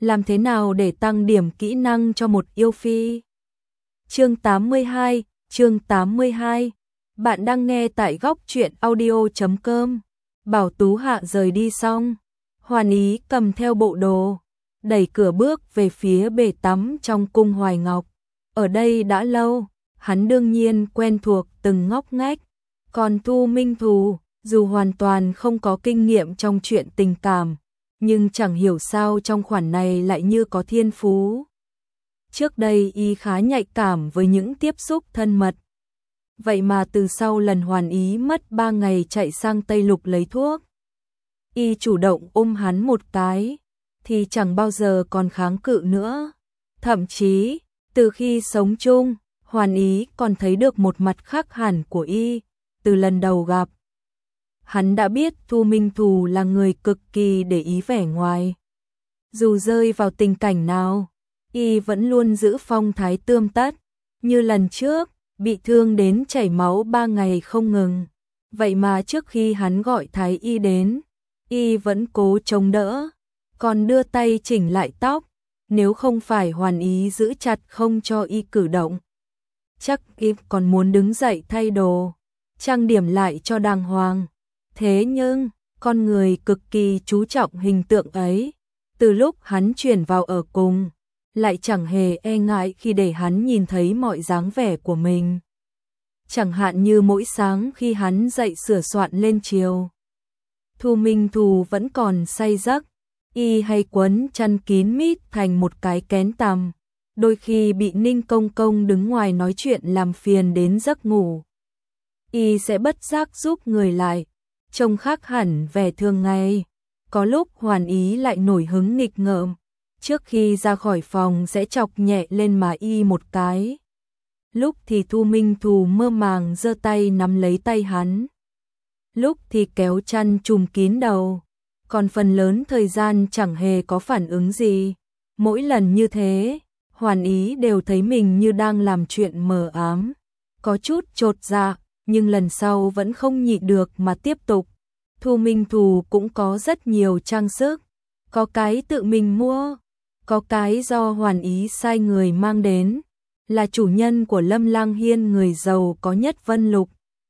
Làm thế nào để tăng điểm kỹ năng cho một yêu phi? Chương 82, chương 82. Bạn đang nghe tại góc truyện audio.com. Bảo Tú Hạ rời đi xong, Hoàn Ý cầm theo bộ đồ, đẩy cửa bước về phía bể tắm trong cung Hoài Ngọc. Ở đây đã lâu, hắn đương nhiên quen thuộc từng ngóc ngách. Còn Thu Minh Thù, dù hoàn toàn không có kinh nghiệm trong chuyện tình cảm, nhưng chẳng hiểu sao trong khoản này lại như có thiên phú. Trước đây y khá nhạy cảm với những tiếp xúc thân mật. Vậy mà từ sau lần Hoàn Ý mất 3 ngày chạy sang Tây Lục lấy thuốc, y chủ động ôm hắn một cái, thì chẳng bao giờ còn kháng cự nữa. Thậm chí, từ khi sống chung, Hoàn Ý còn thấy được một mặt khác hẳn của y. Từ lần đầu gặp, hắn đã biết Thu Minh Thù là người cực kỳ để ý vẻ ngoài. Dù rơi vào tình cảnh nào, y vẫn luôn giữ phong thái tươm tất. Như lần trước, bị thương đến chảy máu 3 ngày không ngừng. Vậy mà trước khi hắn gọi thái y đến, y vẫn cố chống đỡ, còn đưa tay chỉnh lại tóc. Nếu không phải Hoàn Ý giữ chặt không cho y cử động, chắc y còn muốn đứng dậy thay đồ, trang điểm lại cho đàng hoàng. Thế nhưng, con người cực kỳ chú trọng hình tượng ấy, từ lúc hắn chuyển vào ở cùng, lại chẳng hề e ngại khi để hắn nhìn thấy mọi dáng vẻ của mình. Chẳng hạn như mỗi sáng khi hắn dậy sửa soạn lên chiều, Thu Minh Thù vẫn còn say giấc, y hay quấn chăn kín mít thành một cái kén tằm, đôi khi bị Ninh Công Công đứng ngoài nói chuyện làm phiền đến giấc ngủ, y sẽ bất giác giúp người lại, trông khác hẳn vẻ thường ngày. Có lúc Hoàn Ý lại nổi hứng nghịch ngợm, trước khi ra khỏi phòng sẽ chọc nhẹ lên má y một cái. Lúc thì Thu Minh Thù mơ màng giơ tay nắm lấy tay hắn, lúc thì kéo chăn trùm kín đầu, còn phần lớn thời gian chẳng hề có phản ứng gì. Mỗi lần như thế, Hoàn Ý đều thấy mình như đang làm chuyện mờ ám, có chút chột dạ, nhưng lần sau vẫn không nhịn được mà tiếp tục. Thu Minh Thù cũng có rất nhiều trang sức, có cái tự mình mua, có cái do Hoàn Ý sai người mang đến, là chủ nhân của Lâm Lang Hiên người giàu có nhất Vân Lục.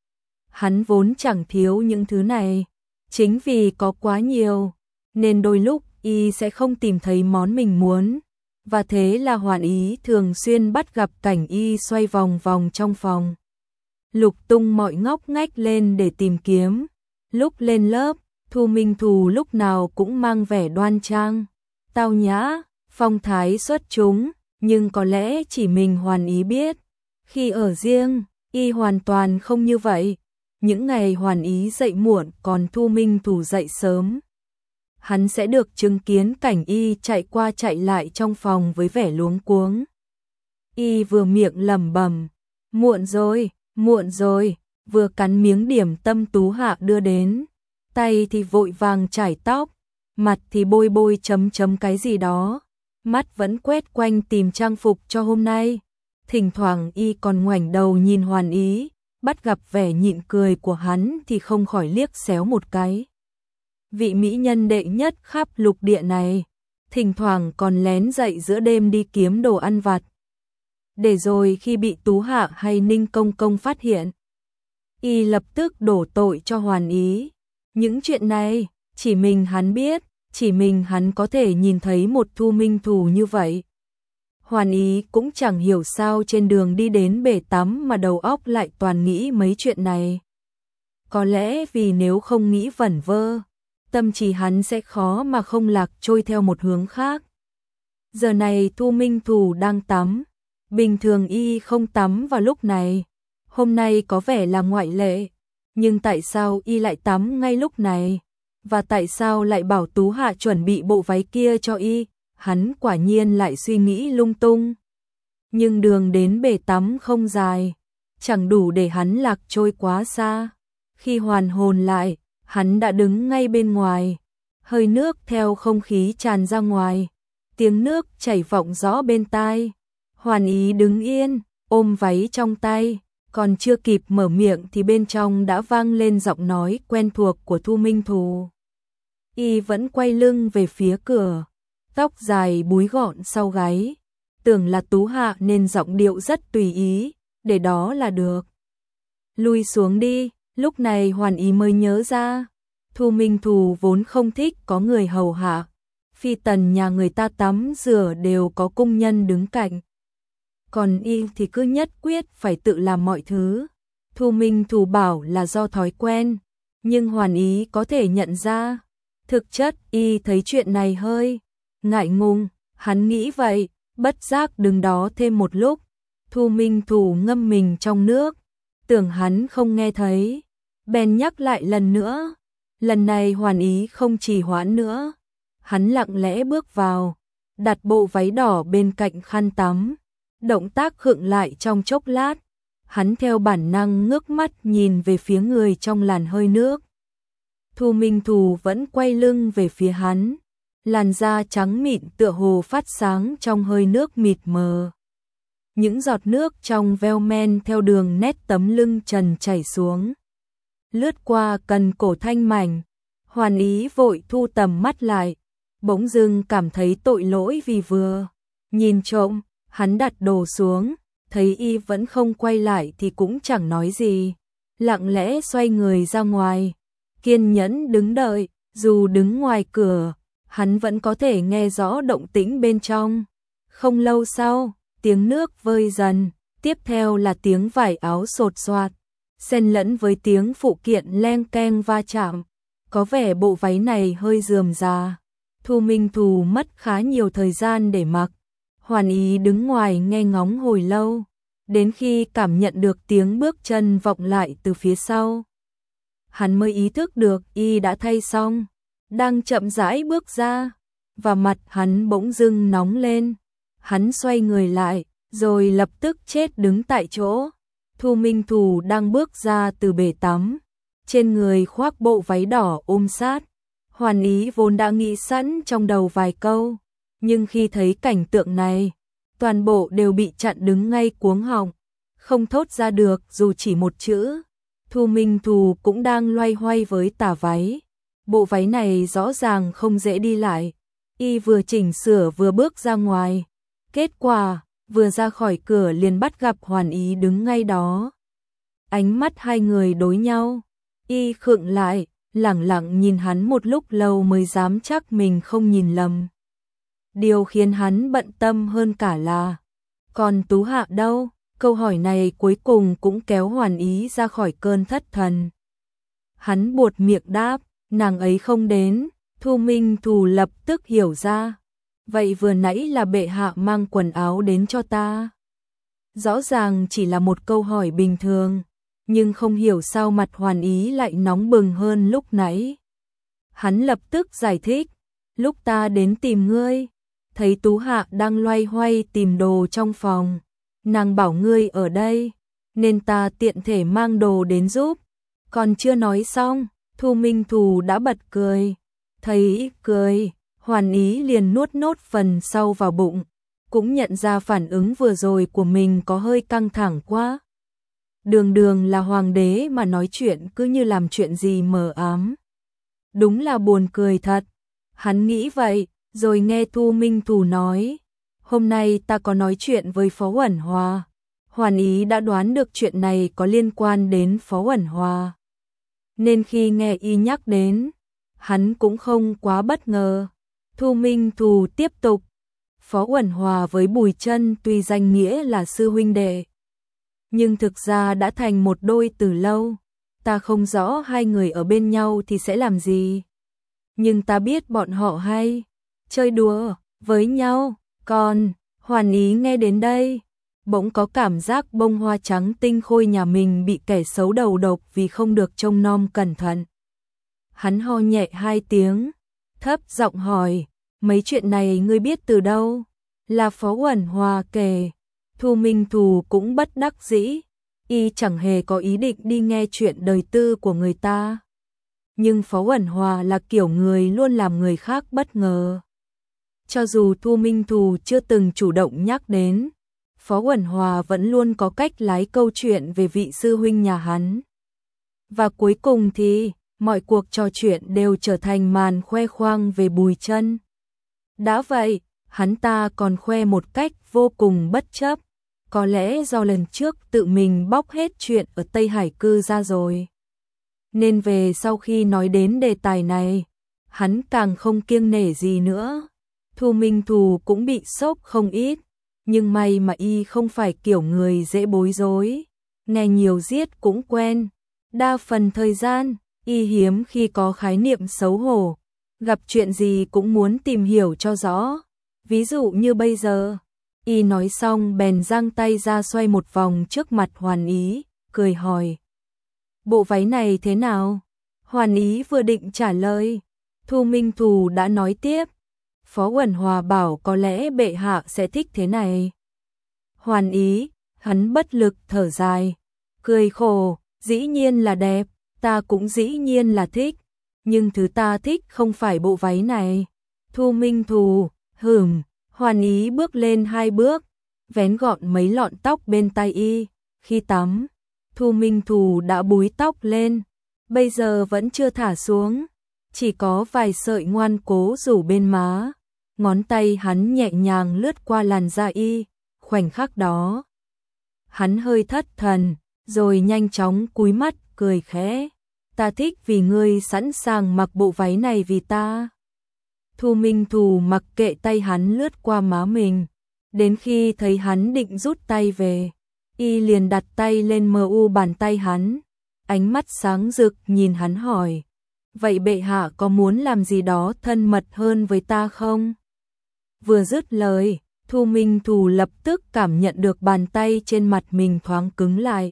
Hắn vốn chẳng thiếu những thứ này, chính vì có quá nhiều, nên đôi lúc y sẽ không tìm thấy món mình muốn, và thế là Hoàn Ý thường xuyên bắt gặp cảnh y xoay vòng vòng trong phòng, lục tung mọi ngóc ngách lên để tìm kiếm. Lúc lên lớp, Thu Minh Thù lúc nào cũng mang vẻ đoan trang, tao nhã, phong thái xuất chúng, nhưng có lẽ chỉ mình Hoàn Ý biết, khi ở riêng, y hoàn toàn không như vậy. Những ngày Hoàn Ý dậy muộn còn Thu Minh Thù dậy sớm, hắn sẽ được chứng kiến cảnh y chạy qua chạy lại trong phòng với vẻ luống cuống. Y vừa miệng lẩm bẩm, muộn rồi, vừa cắn miếng điểm tâm Tú Hạ đưa đến, tay thì vội vàng chải tóc, mặt thì bôi bôi chấm chấm cái gì đó, mắt vẫn quét quanh tìm trang phục cho hôm nay. Thỉnh thoảng y còn ngoảnh đầu nhìn Hoàn Ý, bắt gặp vẻ nhịn cười của hắn thì không khỏi liếc xéo một cái. Vị mỹ nhân đệ nhất khắp lục địa này, thỉnh thoảng còn lén dậy giữa đêm đi kiếm đồ ăn vặt, để rồi khi bị Tú Hạ hay Ninh Công Công phát hiện, y lập tức đổ tội cho Hoàn Ý. Những chuyện này, chỉ mình hắn biết, chỉ mình hắn có thể nhìn thấy một Thu Minh Thù như vậy. Hoàn Ý cũng chẳng hiểu sao trên đường đi đến bể tắm mà đầu óc lại toàn nghĩ mấy chuyện này. Có lẽ vì nếu không nghĩ vẩn vơ, tâm trí hắn sẽ khó mà không lạc trôi theo một hướng khác. Giờ này Thu Minh Thù đang tắm, bình thường y không tắm vào lúc này, hôm nay có vẻ là ngoại lệ, nhưng tại sao y lại tắm ngay lúc này? Và tại sao lại bảo Tú Hạ chuẩn bị bộ váy kia cho y? Hắn quả nhiên lại suy nghĩ lung tung. Nhưng đường đến bể tắm không dài, chẳng đủ để hắn lạc trôi quá xa. Khi hoàn hồn lại, hắn đã đứng ngay bên ngoài, hơi nước theo không khí tràn ra ngoài, tiếng nước chảy vọng rõ bên tai. Hoàn Ý đứng yên, ôm váy trong tay, còn chưa kịp mở miệng thì bên trong đã vang lên giọng nói quen thuộc của Thu Minh Thù. Y vẫn quay lưng về phía cửa, tóc dài búi gọn sau gáy. Tưởng là Tú Hạ nên giọng điệu rất tùy ý, để đó là được. Lui xuống đi, lúc này Hoàn Ý mới nhớ ra. Thu Minh Thù vốn không thích có người hầu hạ. Phi tần nhà người ta tắm rửa đều có cung nhân đứng cạnh. Còn y thì cứ nhất quyết phải tự làm mọi thứ. Thu Minh Thù bảo là do thói quen, nhưng Hoàn Ý có thể nhận ra. Thực chất y thấy chuyện này hơi ngại ngùng, hắn nghĩ vậy, bất giác đứng đó thêm một lúc. Thu Minh Thù ngâm mình trong nước, tưởng hắn không nghe thấy, bèn nhắc lại lần nữa. Lần này Hoàn Ý không trì hoãn nữa, hắn lặng lẽ bước vào, đặt bộ váy đỏ bên cạnh khăn tắm, động tác khựng lại trong chốc lát, hắn theo bản năng ngước mắt nhìn về phía người trong làn hơi nước. Thu Minh Thù vẫn quay lưng về phía hắn, làn da trắng mịn tựa hồ phát sáng trong hơi nước mịt mờ. Những giọt nước trong veo men theo đường nét tấm lưng trần chảy xuống, lướt qua cần cổ thanh mảnh. Hoàn Ý vội thu tầm mắt lại, bỗng dưng cảm thấy tội lỗi vì vừa nhìn trộm. Hắn đặt đồ xuống, thấy y vẫn không quay lại thì cũng chẳng nói gì, lặng lẽ xoay người ra ngoài, kiên nhẫn đứng đợi. Dù đứng ngoài cửa, hắn vẫn có thể nghe rõ động tĩnh bên trong. Không lâu sau, tiếng nước vơi dần, tiếp theo là tiếng vải áo xột xoạt, xen lẫn với tiếng phụ kiện leng keng va chạm. Có vẻ bộ váy này hơi rườm rà. Thu Minh Thù mất khá nhiều thời gian để mặc. Hoàn Ý đứng ngoài nghe ngóng hồi lâu, đến khi cảm nhận được tiếng bước chân vọng lại từ phía sau, hắn mới ý thức được y đã thay xong, đang chậm rãi bước ra, và mặt hắn bỗng dưng nóng lên. Hắn xoay người lại, rồi lập tức chết đứng tại chỗ. Thu Minh Thù đang bước ra từ bể tắm, trên người khoác bộ váy đỏ ôm sát. Hoàn Ý vốn đã nghĩ sẵn trong đầu vài câu, nhưng khi thấy cảnh tượng này, toàn bộ đều bị chặn đứng ngay cuống họng, không thốt ra được dù chỉ một chữ. Thu Minh Thù cũng đang loay hoay với tà váy. Bộ váy này rõ ràng không dễ đi lại. Y vừa chỉnh sửa vừa bước ra ngoài. Kết quả, vừa ra khỏi cửa liền bắt gặp Hoàn Ý đứng ngay đó. Ánh mắt hai người đối nhau. Y khựng lại, lẳng lặng nhìn hắn một lúc lâu mới dám chắc mình không nhìn lầm. Điều khiến hắn bận tâm hơn cả là, còn Tú Hạ đâu? Câu hỏi này cuối cùng cũng kéo Hoàn Ý ra khỏi cơn thất thần. Hắn buột miệng đáp, nàng ấy không đến. Thu Minh Thù lập tức hiểu ra. Vậy vừa nãy là bệ hạ mang quần áo đến cho ta. Rõ ràng chỉ là một câu hỏi bình thường, nhưng không hiểu sao mặt Hoàn Ý lại nóng bừng hơn lúc nãy. Hắn lập tức giải thích, lúc ta đến tìm ngươi, thấy Tú Hạ đang loay hoay tìm đồ trong phòng, nàng bảo ngươi ở đây, nên ta tiện thể mang đồ đến giúp. Còn chưa nói xong, Thu Minh Thù đã bật cười. Thấy cười, Hoàn Ý liền nuốt nốt phần sau vào bụng, cũng nhận ra phản ứng vừa rồi của mình có hơi căng thẳng quá. Đường đường là hoàng đế mà nói chuyện cứ như làm chuyện gì mờ ám. Đúng là buồn cười thật. Hắn nghĩ vậy, rồi nghe Thu Minh Thù nói, hôm nay ta có nói chuyện với Phó Uẩn Hòa. Hoàn Ý đã đoán được chuyện này có liên quan đến Phó Uẩn Hòa, nên khi nghe y nhắc đến, hắn cũng không quá bất ngờ. Thu Minh Thù tiếp tục, Phó Uẩn Hòa với Bùi Chân tuy danh nghĩa là sư huynh đệ, nhưng thực ra đã thành một đôi từ lâu. Ta không rõ hai người ở bên nhau thì sẽ làm gì, nhưng ta biết bọn họ hay chơi đùa với nhau. Còn Hoàn Ý nghe đến đây, bỗng có cảm giác bông hoa trắng tinh khôi nhà mình bị kẻ xấu đầu độc vì không được trông nom cẩn thận. Hắn ho nhẹ hai tiếng, thấp giọng hỏi, mấy chuyện này ngươi biết từ đâu? Là Phó Uẩn Hòa kể. Thu Minh Thù cũng bất đắc dĩ, y chẳng hề có ý định đi nghe chuyện đời tư của người ta. Nhưng Phó Uẩn Hòa là kiểu người luôn làm người khác bất ngờ. Cho dù Thu Minh Thù chưa từng chủ động nhắc đến, Phó Uẩn Hòa vẫn luôn có cách lái câu chuyện về vị sư huynh nhà hắn. Và cuối cùng thì, mọi cuộc trò chuyện đều trở thành màn khoe khoang về Bùi Chân. Đã vậy, hắn ta còn khoe một cách vô cùng bất chấp. Có lẽ do lần trước tự mình bóc hết chuyện ở Tây Hải cư ra rồi. Nên về sau khi nói đến đề tài này, hắn càng không kiêng nể gì nữa. Thu Minh Thù cũng bị sốc không ít, nhưng may mà y không phải kiểu người dễ bối rối, nghe nhiều giết cũng quen. Đa phần thời gian, y hiếm khi có khái niệm xấu hổ, gặp chuyện gì cũng muốn tìm hiểu cho rõ. Ví dụ như bây giờ, y nói xong bèn giang tay ra xoay một vòng trước mặt Hoàn Ý, cười hỏi: bộ váy này thế nào? Hoàn Ý vừa định trả lời, Thu Minh Thù đã nói tiếp: Phó Uẩn Hòa bảo có lẽ bệ hạ sẽ thích thế này. Hoàn Ý, hắn bất lực thở dài, cười khổ, dĩ nhiên là đẹp, ta cũng dĩ nhiên là thích, nhưng thứ ta thích không phải bộ váy này. Thu Minh Thù, Hoàn Ý bước lên 2 bước, vén gọn mấy lọn tóc bên tai y. Khi tắm, Thu Minh Thù đã búi tóc lên, bây giờ vẫn chưa thả xuống, chỉ có vài sợi ngoan cố rủ bên má. Ngón tay hắn nhẹ nhàng lướt qua làn da y, khoảnh khắc đó hắn hơi thất thần, rồi nhanh chóng cúi mắt cười khẽ: ta thích vì ngươi sẵn sàng mặc bộ váy này vì ta. Thu Minh Thù mặc kệ tay hắn lướt qua má mình, đến khi thấy hắn định rút tay về, y liền đặt tay lên mu bàn tay hắn, ánh mắt sáng rực nhìn hắn hỏi: vậy bệ hạ có muốn làm gì đó thân mật hơn với ta không? Vừa dứt lời, Thu Minh Thù lập tức cảm nhận được bàn tay trên mặt mình thoáng cứng lại.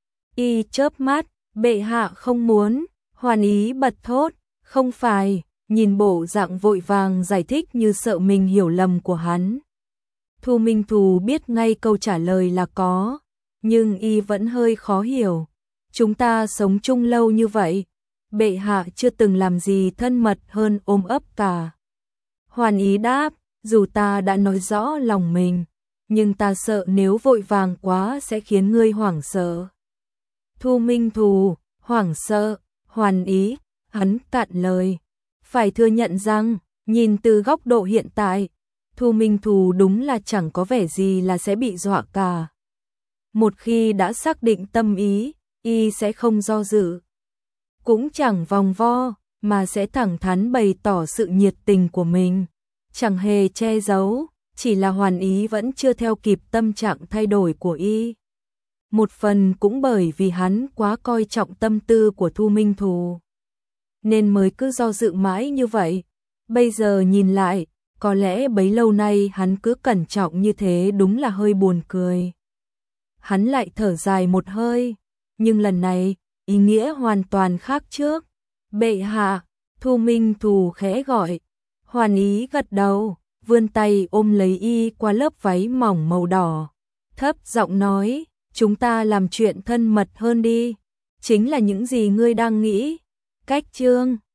Y chớp mắt: bệ hạ không muốn. Hoàn Ý bật thốt: không phải, nhìn bộ dạng vội vàng giải thích như sợ mình hiểu lầm của hắn. Thu Minh Thù biết ngay câu trả lời là có, nhưng y vẫn hơi khó hiểu. Chúng ta sống chung lâu như vậy, bệ hạ chưa từng làm gì thân mật hơn ôm ấp cả. Hoàn Ý đáp: dù ta đã nói rõ lòng mình, nhưng ta sợ nếu vội vàng quá sẽ khiến ngươi hoảng sợ. Thu Minh Thù: hoảng sợ? Hoàn Ý, hắn cạn lời. Phải thừa nhận rằng, nhìn từ góc độ hiện tại, Thu Minh Thù đúng là chẳng có vẻ gì là sẽ bị dọa cả. Một khi đã xác định tâm ý, y sẽ không do dự, cũng chẳng vòng vo, mà sẽ thẳng thắn bày tỏ sự nhiệt tình của mình, chẳng hề che giấu, chỉ là Hoàn Ý vẫn chưa theo kịp tâm trạng thay đổi của y. Một phần cũng bởi vì hắn quá coi trọng tâm tư của Thu Minh Thù, nên mới cứ do dự mãi như vậy. Bây giờ nhìn lại, có lẽ bấy lâu nay hắn cứ cẩn trọng như thế đúng là hơi buồn cười. Hắn lại thở dài một hơi, nhưng lần này, ý nghĩa hoàn toàn khác trước. Bệ hạ, Thu Minh Thù khẽ gọi. Hoàn Ý gật đầu, vươn tay ôm lấy y qua lớp váy mỏng màu đỏ, thấp giọng nói: chúng ta làm chuyện thân mật hơn đi, chính là những gì ngươi đang nghĩ. Cách chương